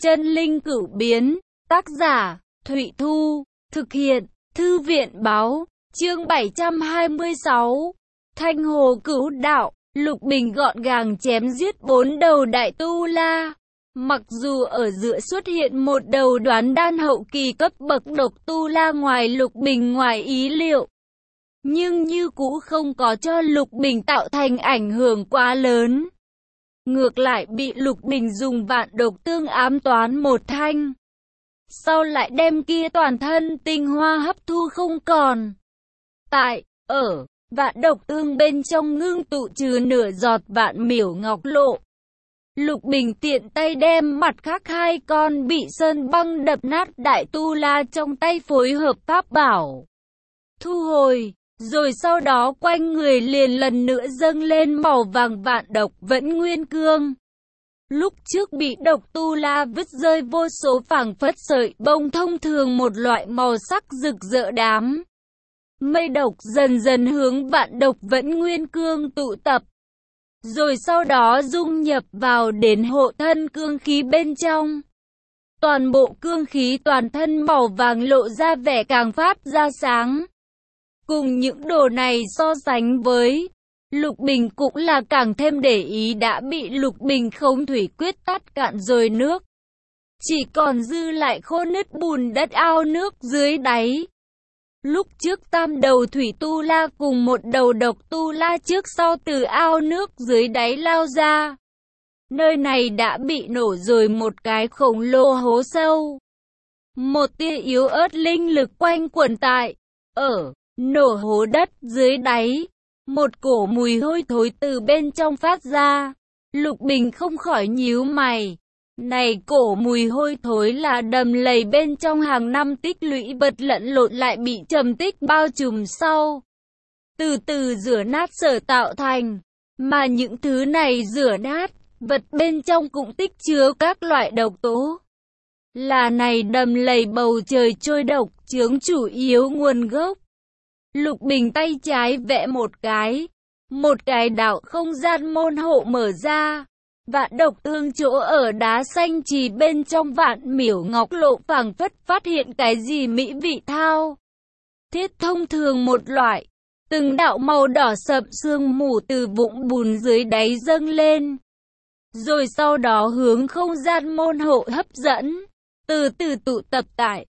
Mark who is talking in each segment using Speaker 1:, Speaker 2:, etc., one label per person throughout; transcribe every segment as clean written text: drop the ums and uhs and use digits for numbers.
Speaker 1: Chân linh cửu biến, tác giả, Thụy Thu, thực hiện, Thư viện báo, chương 726, Thanh Hồ Cửu Đạo, Lục Bình gọn gàng chém giết 4 đầu đại tu la. Mặc dù ở giữa xuất hiện một đầu đoán đan hậu kỳ cấp bậc độc tu la ngoài Lục Bình ngoài ý liệu, nhưng như cũ không có cho Lục Bình tạo thành ảnh hưởng quá lớn. Ngược lại bị Lục Bình dùng vạn độc tương ám toán một thanh, sau lại đem kia toàn thân tinh hoa hấp thu không còn. Vạn độc tương bên trong ngưng tụ trừ nửa giọt vạn miểu ngọc lộ. Lục Bình tiện tay đem mặt khác 2 con bị sơn băng đập nát đại tu la trong tay phối hợp pháp bảo thu hồi, rồi sau đó quanh người liền lần nữa dâng lên màu vàng vạn độc vẫn nguyên cương. Lúc trước bị độc tu la vứt rơi vô số phảng phất sợi bông thông thường một loại màu sắc rực rỡ đám mây độc dần dần hướng vạn độc vẫn nguyên cương tụ tập, rồi sau đó dung nhập vào đến hộ thân cương khí bên trong. Toàn bộ cương khí toàn thân màu vàng lộ ra vẻ càng phát ra sáng. Cùng những đồ này so sánh với, Lục Bình cũng là càng thêm để ý đã bị Lục Bình không thủy quyết tắt cạn rồi nước. Chỉ còn dư lại khô nứt bùn đất ao nước dưới đáy. Lúc trước tam đầu thủy tu la cùng một đầu độc tu la trước sau từ ao nước dưới đáy lao ra. Nơi này đã bị nổ rồi một cái khổng lồ hố sâu. Một tia yếu ớt linh lực quanh quẩn tại, nổ hố đất dưới đáy. Một cổ mùi hôi thối từ bên trong phát ra. Lục Bình không khỏi nhíu mày. Này cổ mùi hôi thối là đầm lầy bên trong hàng năm tích lũy vật lẫn lộn lại bị trầm tích bao trùm sau, từ từ rửa nát sở tạo thành. Mà những thứ này rửa nát, vật bên trong cũng tích chứa các loại độc tố. Là này đầm lầy bầu trời trôi độc chướng chủ yếu nguồn gốc. Lục Bình tay trái vẽ một cái đạo không gian môn hộ mở ra. Vạn độc tương chỗ ở đá xanh trì bên trong vạn miểu ngọc lộ phảng phất phát hiện cái gì mỹ vị thao thiết thông thường một loại. Từng đạo màu đỏ sậm sương mù từ vũng bùn dưới đáy dâng lên, rồi sau đó hướng không gian môn hộ hấp dẫn, từ từ tụ tập tại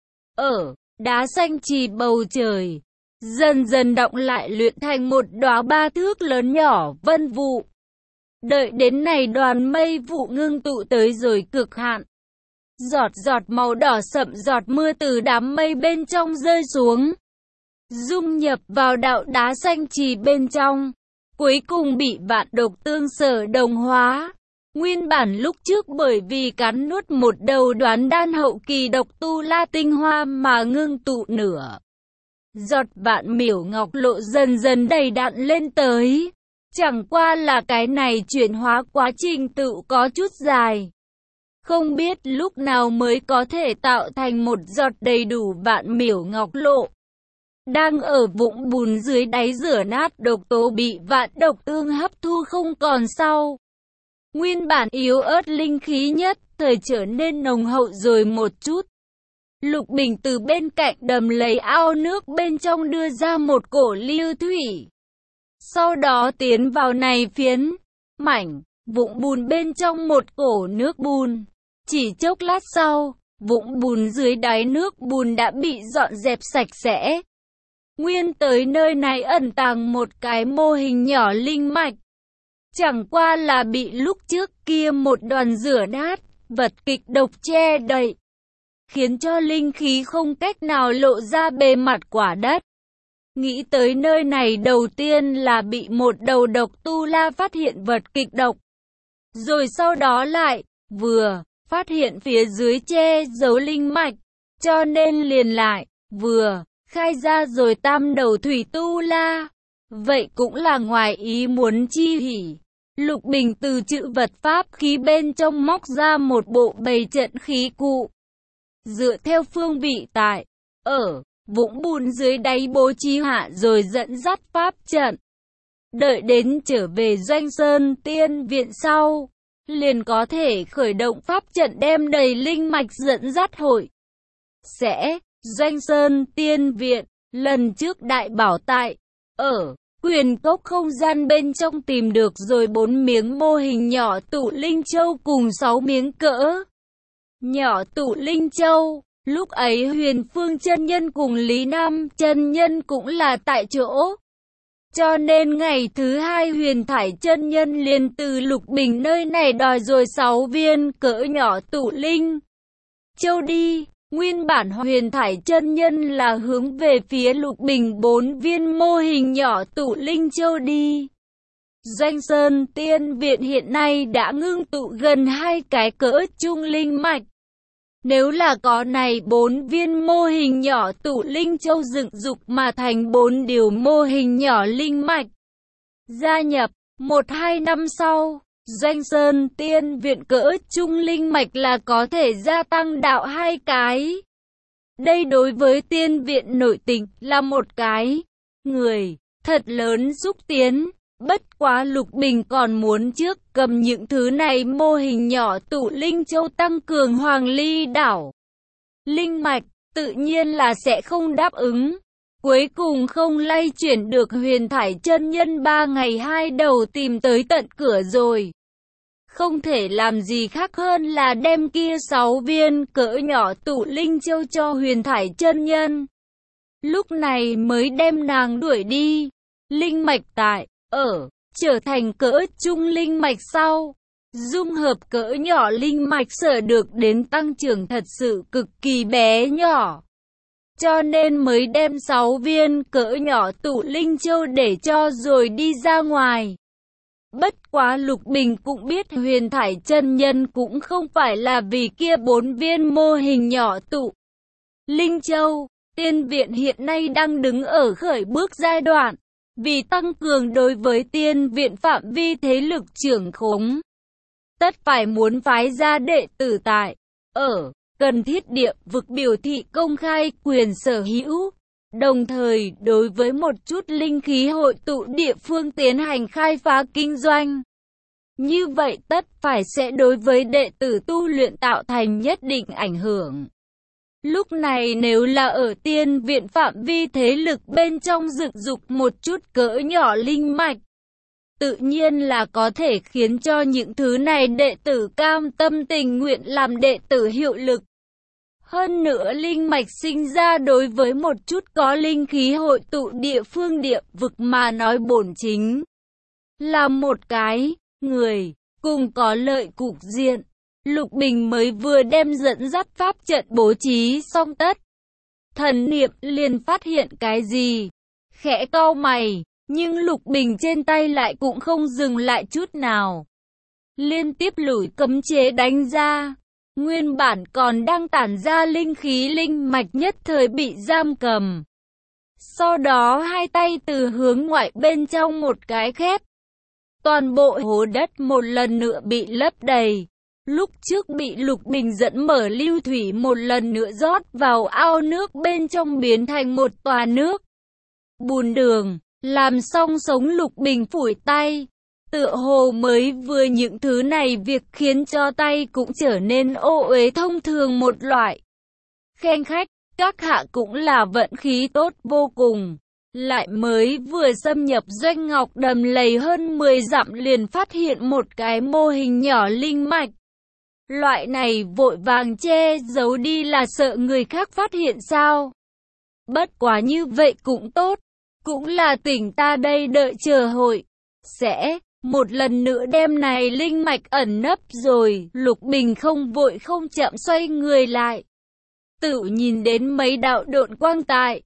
Speaker 1: đá xanh trì bầu trời, dần dần động lại luyện thành một đóa 3 thước lớn nhỏ vân vụ. Đợi đến này đoàn mây vụ ngưng tụ tới rồi cực hạn, giọt giọt màu đỏ sậm giọt mưa từ đám mây bên trong rơi xuống, dung nhập vào đạo đá xanh trì bên trong, cuối cùng bị vạn độc tương sở đồng hóa. Nguyên bản lúc trước bởi vì cắn nuốt một đầu đoán đan hậu kỳ độc tu la tinh hoa mà ngưng tụ nửa giọt vạn miểu ngọc lộ dần dần đầy đặn lên tới. Chẳng qua là cái này chuyển hóa quá trình tự có chút dài. Không biết lúc nào mới có thể tạo thành một giọt đầy đủ vạn miểu ngọc lộ. Đang ở vũng bùn dưới đáy rửa nát độc tố bị vạn độc tương hấp thu không còn sau. Nguyên bản yếu ớt linh khí nhất thời trở nên nồng hậu rồi một chút. Lục Bình từ bên cạnh đầm lấy ao nước bên trong đưa ra một cổ lưu thủy. Sau đó tiến vào này phiến mảnh vũng bùn bên trong một cổ nước bùn. Chỉ chốc lát sau, vũng bùn dưới đáy nước bùn đã bị dọn dẹp sạch sẽ. Nguyên tới nơi này ẩn tàng một cái mô hình nhỏ linh mạch. Chẳng qua là bị lúc trước kia một đoàn rửa nát, vật kịch độc che đậy, khiến cho linh khí không cách nào lộ ra bề mặt quả đất. Nghĩ tới nơi này đầu tiên là bị một đầu độc tu la phát hiện vật kịch độc. Rồi sau đó lại, vừa, phát hiện phía dưới che giấu linh mạch. Cho nên liền lại, vừa, khai ra rồi tam đầu thủy tu la. Vậy cũng là ngoài ý muốn chi hỉ. Lục Bình từ chữ vật pháp khí bên trong móc ra một bộ bày trận khí cụ. Dựa theo phương vị tại, vũng bùn dưới đáy bố trí hạ rồi dẫn dắt pháp trận. Đợi đến trở về Doanh Sơn Tiên Viện sau, liền có thể khởi động pháp trận đem đầy linh mạch dẫn dắt hội. Sẽ, Doanh Sơn Tiên Viện, lần trước đại bảo tại, ở Quyền Cốc không gian bên trong tìm được rồi 4 miếng mô hình nhỏ tụ linh châu cùng 6 miếng cỡ nhỏ tụ linh châu. Lúc ấy Huyền Phương chân nhân cùng Lý Nam chân nhân cũng là tại chỗ. Cho nên ngày thứ hai Huyền Thải chân nhân liền từ Lục Bình nơi này đòi rồi 6 viên cỡ nhỏ tụ linh châu đi. Nguyên bản Huyền Thải chân nhân là hướng về phía Lục Bình 4 viên mô hình nhỏ tụ linh châu đi. Doanh Sơn Tiên Viện hiện nay đã ngưng tụ gần 2 cái cỡ trung linh mạch. Nếu là có này 4 viên mô hình nhỏ tụ linh châu dựng dục mà thành 4 điều mô hình nhỏ linh mạch. Gia nhập, 1-2 năm sau, Doanh Sơn Tiên Viện cỡ trung linh mạch là có thể gia tăng đạo 2 cái. Đây đối với tiên viện nội tình là một cái người thật lớn xúc tiến. Bất quá Lục Bình còn muốn trước cầm những thứ này mô hình nhỏ tụ linh châu tăng cường Hoàng Ly đảo linh mạch, tự nhiên là sẽ không đáp ứng. Cuối cùng không lay chuyển được Huyền Thải chân nhân 3 ngày 2 đầu tìm tới tận cửa rồi. Không thể làm gì khác hơn là đem kia 6 viên cỡ nhỏ tụ linh châu cho Huyền Thải chân nhân. Lúc này mới đem nàng đuổi đi. Linh mạch tại, trở thành cỡ trung linh mạch sau. Dung hợp cỡ nhỏ linh mạch sở được đến tăng trưởng thật sự cực kỳ bé nhỏ. Cho nên mới đem 6 viên cỡ nhỏ tụ linh châu để cho rồi đi ra ngoài. Bất quá Lục Bình cũng biết Huyền Thải chân nhân cũng không phải là vì kia 4 viên mô hình nhỏ tụ linh châu. Tiên viện hiện nay đang đứng ở khởi bước giai đoạn. Vì tăng cường đối với tiên viện phạm vi thế lực trưởng khống, tất phải muốn phái ra đệ tử tại, cần thiết địa vực biểu thị công khai quyền sở hữu. Đồng thời đối với một chút linh khí hội tụ địa phương tiến hành khai phá kinh doanh. Như vậy tất phải sẽ đối với đệ tử tu luyện tạo thành nhất định ảnh hưởng. Lúc này nếu là ở tiên viện phạm vi thế lực bên trong dựng dục một chút cỡ nhỏ linh mạch, tự nhiên là có thể khiến cho những thứ này đệ tử cam tâm tình nguyện làm đệ tử hiệu lực. Hơn nữa linh mạch sinh ra đối với một chút có linh khí hội tụ địa phương địa vực mà nói bổn chính là một cái người cùng có lợi cục diện. Lục Bình mới vừa đem dẫn dắt pháp trận bố trí xong tất. Thần niệm liền phát hiện cái gì? Khẽ cau mày, nhưng Lục Bình trên tay lại cũng không dừng lại chút nào. Liên tiếp lùi cấm chế đánh ra. Nguyên bản còn đang tản ra linh khí linh mạch nhất thời bị giam cầm. Sau đó hai tay từ hướng ngoại bên trong một cái khép. Toàn bộ hố đất một lần nữa bị lấp đầy. Lúc trước bị Lục Bình dẫn mở lưu thủy một lần nữa rót vào ao nước bên trong biến thành một tòa nước bùn đường. Làm xong sống Lục Bình phủi tay. Tựa hồ mới vừa những thứ này việc khiến cho tay cũng trở nên ô uế thông thường một loại. Khen khách, các hạ cũng là vận khí tốt vô cùng. Lại mới vừa xâm nhập doanh ngọc đầm lầy hơn 10 dặm liền phát hiện một cái mô hình nhỏ linh mạch. Loại này vội vàng che giấu đi là sợ người khác phát hiện sao? Bất quá như vậy cũng tốt. Cũng là tỉnh ta đây đợi chờ hội. Sẽ một lần nữa đem này linh mạch ẩn nấp rồi. Lục Bình không vội không chậm xoay người lại. Tự nhìn đến mấy đạo độn quang tại.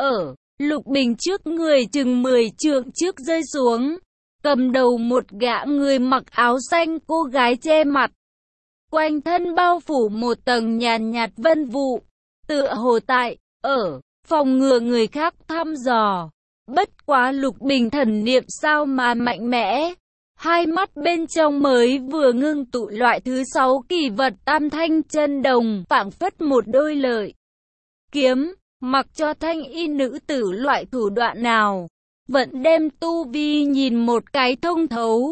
Speaker 1: Lục Bình trước người chừng 10 trượng trước rơi xuống. Cầm đầu một gã người mặc áo xanh cô gái che mặt. Quanh thân bao phủ một tầng nhàn nhạt vân vụ. Tựa hồ tại, phòng ngừa người khác thăm dò. Bất quá Lục Bình thần niệm sao mà mạnh mẽ. Hai mắt bên trong mới vừa ngưng tụ loại thứ 6 kỳ vật tam thanh chân đồng, phảng phất một đôi lợi kiếm, mặc cho thanh y nữ tử loại thủ đoạn nào, vẫn đem tu vi nhìn một cái thông thấu.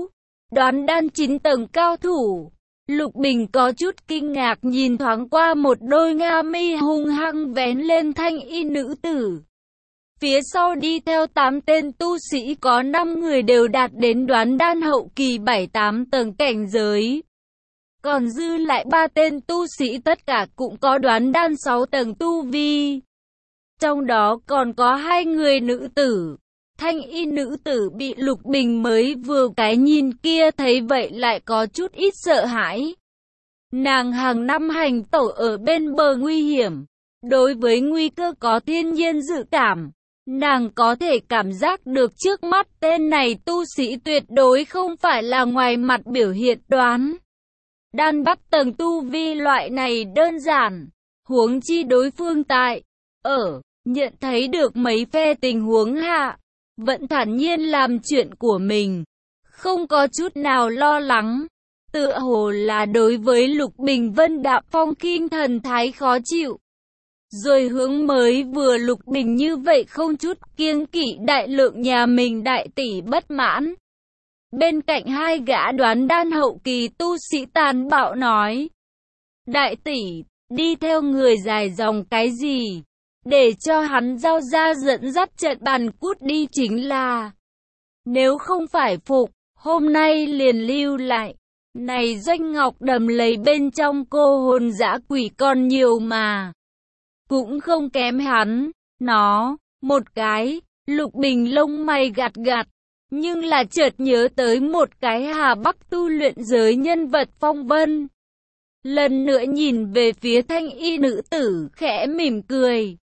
Speaker 1: Đoán đan 9 tầng cao thủ. Lục Bình có chút kinh ngạc nhìn thoáng qua một đôi nga mi hung hăng vén lên thanh y nữ tử. Phía sau đi theo 8 tên tu sĩ có 5 người đều đạt đến đoán đan hậu kỳ 7-8 tầng cảnh giới. Còn dư lại 3 tên tu sĩ tất cả cũng có đoán đan 6 tầng tu vi. Trong đó còn có 2 người nữ tử. Thanh y nữ tử bị Lục Bình mới vừa cái nhìn kia thấy vậy lại có chút ít sợ hãi. Nàng hàng năm hành tẩu ở bên bờ nguy hiểm. Đối với nguy cơ có thiên nhiên dự cảm. Nàng có thể cảm giác được trước mắt tên này tu sĩ tuyệt đối không phải là ngoài mặt biểu hiện đoán đan 8 tầng tu vi loại này đơn giản. Huống chi đối phương tại nhận thấy được mấy phe tình huống hạ, vẫn thản nhiên làm chuyện của mình, không có chút nào lo lắng. Tựa hồ là đối với Lục Bình Vân Đạm Phong Khinh thần thái khó chịu. Rồi hướng mới vừa Lục Bình như vậy không chút kiêng kỵ đại lượng nhà mình đại tỷ bất mãn. Bên cạnh 2 gã đoán đan hậu kỳ tu sĩ tàn bạo nói. Đại tỷ, đi theo người dài dòng cái gì? Để cho hắn giao ra dẫn dắt trận bàn cút đi chính là. Nếu không phải phục, hôm nay liền lưu lại. Này Doanh Ngọc đầm lầy bên trong cô hồn dã quỷ còn nhiều mà. Cũng không kém hắn, nó, một cái, Lục Bình lông mày gạt gạt. Nhưng là chợt nhớ tới một cái Hà Bắc tu luyện giới nhân vật phong vân. Lần nữa nhìn về phía thanh y nữ tử khẽ mỉm cười.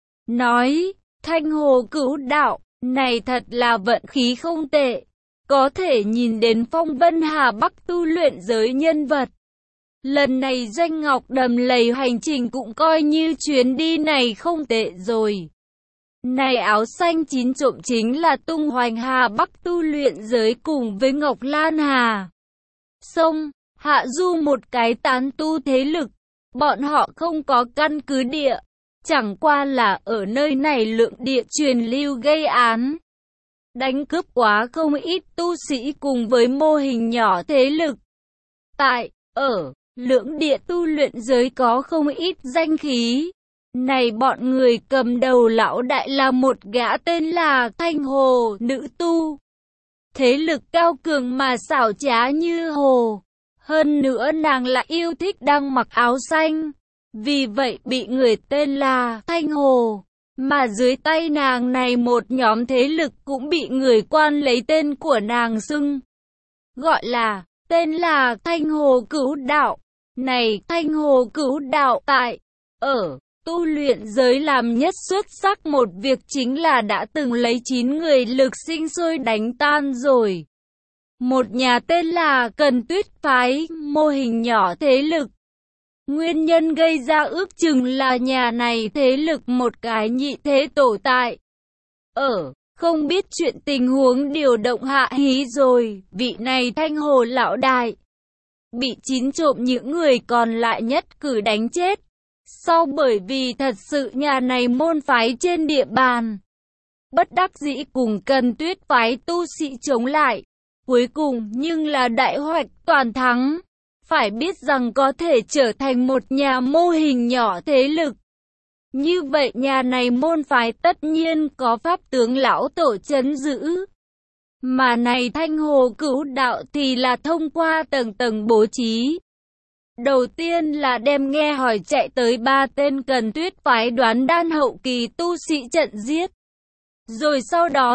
Speaker 1: Nói, Thanh Hồ Cửu Đạo, này thật là vận khí không tệ. Có thể nhìn đến phong vân Hà Bắc tu luyện giới nhân vật. Lần này Doanh Ngọc đầm lầy hành trình cũng coi như chuyến đi này không tệ rồi. Này áo xanh 9 trộm chính là tung hoành Hà Bắc tu luyện giới cùng với Ngọc Lan Hà. Sông, hạ du một cái tán tu thế lực. Bọn họ không có căn cứ địa. Chẳng qua là ở nơi này lượng địa truyền lưu gây án. Đánh cướp quá không ít tu sĩ cùng với mô hình nhỏ thế lực. Lượng địa tu luyện giới có không ít danh khí. Này bọn người cầm đầu lão đại là một gã tên là Thanh Hồ nữ tu. Thế lực cao cường mà xảo trá như hồ. Hơn nữa nàng lại yêu thích đang mặc áo xanh. Vì vậy bị người tên là Thanh Hồ. Mà dưới tay nàng này một nhóm thế lực cũng bị người quan lấy tên của nàng xưng. Gọi là, tên là Thanh Hồ Cửu Đạo. Này Thanh Hồ Cửu Đạo tại, tu luyện giới làm nhất xuất sắc một việc chính là đã từng lấy 9 người lực sinh sôi đánh tan rồi. Một nhà tên là Cần Tuyết Phái, mô hình nhỏ thế lực. Nguyên nhân gây ra ước chừng là nhà này thế lực một cái nhị thế tổ tại. Không biết chuyện tình huống điều động hạ hí rồi, vị này Thanh Hồ lão đại. Bị 9 trộm những người còn lại nhất cử đánh chết. Sau bởi vì thật sự nhà này môn phái trên địa bàn. Bất đắc dĩ cùng Cần Tuyết Phái tu sĩ chống lại. Cuối cùng nhưng là đại hoạch toàn thắng. Phải biết rằng có thể trở thành một nhà mô hình nhỏ thế lực. Như vậy nhà này môn phái tất nhiên có pháp tướng lão tổ trấn giữ. Mà này Thanh Hồ Cửu Đạo thì là thông qua tầng tầng bố trí. Đầu tiên là đem nghe hỏi chạy tới 3 tên Cần Tuyết Phái đoán đan hậu kỳ tu sĩ trận giết. Rồi sau đó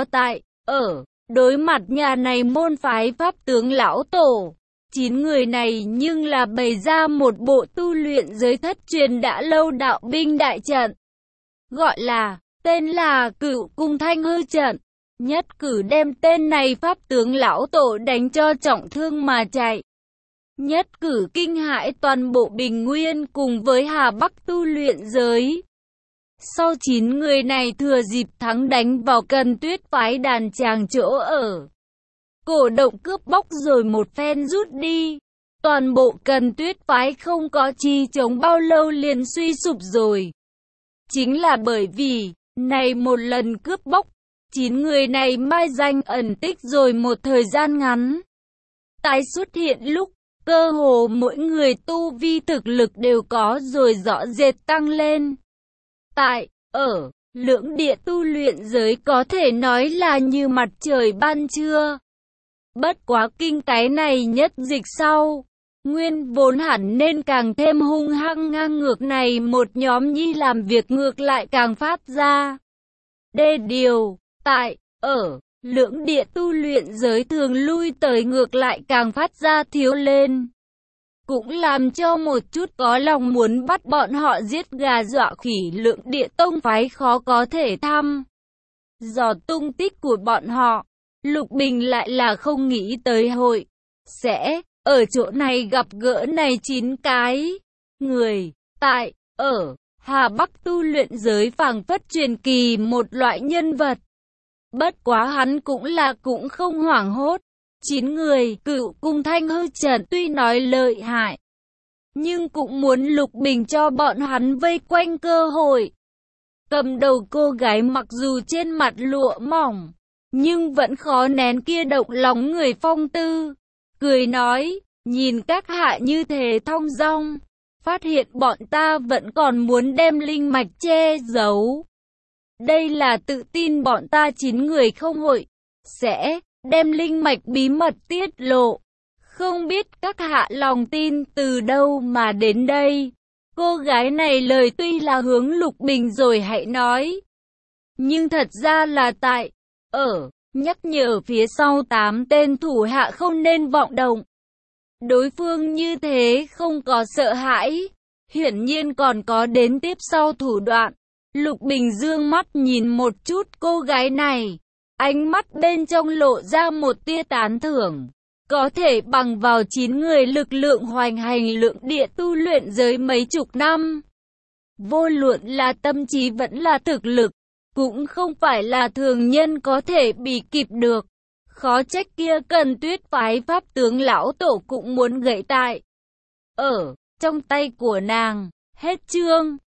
Speaker 1: đối mặt nhà này môn phái pháp tướng lão tổ. 9 người này nhưng là bày ra một bộ tu luyện giới thất truyền đã lâu đạo binh đại trận. Gọi là, tên là Cửu Cung Thanh Hư trận. Nhất cử đem tên này pháp tướng lão tổ đánh cho trọng thương mà chạy. Nhất cử kinh hãi toàn bộ Bình Nguyên cùng với Hà Bắc tu luyện giới. Sau 9 người này thừa dịp thắng đánh vào Cần Tuyết Phái đàn tràng chỗ ở. Cổ động cướp bóc rồi một phen rút đi. Toàn bộ Cần Tuyết Phái không có chi chống bao lâu liền suy sụp rồi. Chính là bởi vì, này một lần cướp bóc, 9 người này mai danh ẩn tích rồi một thời gian ngắn. tái xuất hiện lúc cơ hồ mỗi người tu vi thực lực đều có rồi rõ rệt tăng lên. Ở lưỡng địa tu luyện giới có thể nói là như mặt trời ban trưa. Bất quá kinh cái này nhất dịch sau, nguyên vốn hẳn nên càng thêm hung hăng ngang ngược này một nhóm nhi làm việc ngược lại càng phát ra. Đê điều, ở lưỡng địa tu luyện giới thường lui tới ngược lại càng phát ra thiếu lên. Cũng làm cho một chút có lòng muốn bắt bọn họ giết gà dọa khỉ lưỡng địa tông phái khó có thể thăm dò tung tích của bọn họ. Lục Bình lại là không nghĩ tới hội sẽ ở chỗ này gặp gỡ này 9 cái người. Ở Hà Bắc tu luyện giới phảng phất truyền kỳ một loại nhân vật. Bất quá hắn cũng không hoảng hốt. 9 người Cựu Cung Thanh Hư Trận tuy nói lợi hại, nhưng cũng muốn Lục Bình cho bọn hắn vây quanh cơ hội. Cầm đầu cô gái mặc dù trên mặt lụa mỏng, nhưng vẫn khó nén kia động lòng người phong tư. Cười nói, nhìn các hạ như thế thong dong, phát hiện bọn ta vẫn còn muốn đem linh mạch che giấu. Đây là tự tin bọn ta 9 người không hội sẽ đem linh mạch bí mật tiết lộ. Không biết các hạ lòng tin từ đâu mà đến đây. Cô gái này lời tuy là hướng Lục Bình rồi hãy nói, nhưng thật ra là ở nhắc nhở phía sau 8 tên thủ hạ không nên vọng động. Đối phương như thế không có sợ hãi, hiển nhiên còn có đến tiếp sau thủ đoạn. Lục Bình dương mắt nhìn một chút cô gái này, ánh mắt bên trong lộ ra một tia tán thưởng. Có thể bằng vào 9 người lực lượng hoành hành lượng địa tu luyện giới mấy chục năm, vô luận là tâm trí vẫn là thực lực, cũng không phải là thường nhân có thể bị kịp được. Khó trách kia Cần Tuyết phái pháp tướng lão tổ cũng muốn gãy tại ở trong tay của nàng. Hết chương.